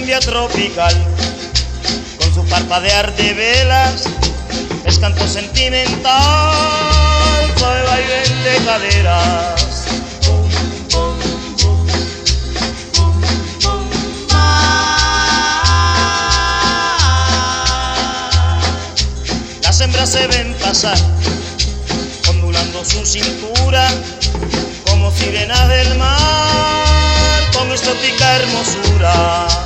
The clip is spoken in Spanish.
cumbia tropical, con su parpadear de velas, es canto sentimental, suave vaivén de caderas. Las hembras se ven pasar, ondulando su cintura, como sirenas del mar, con exótica hermosura.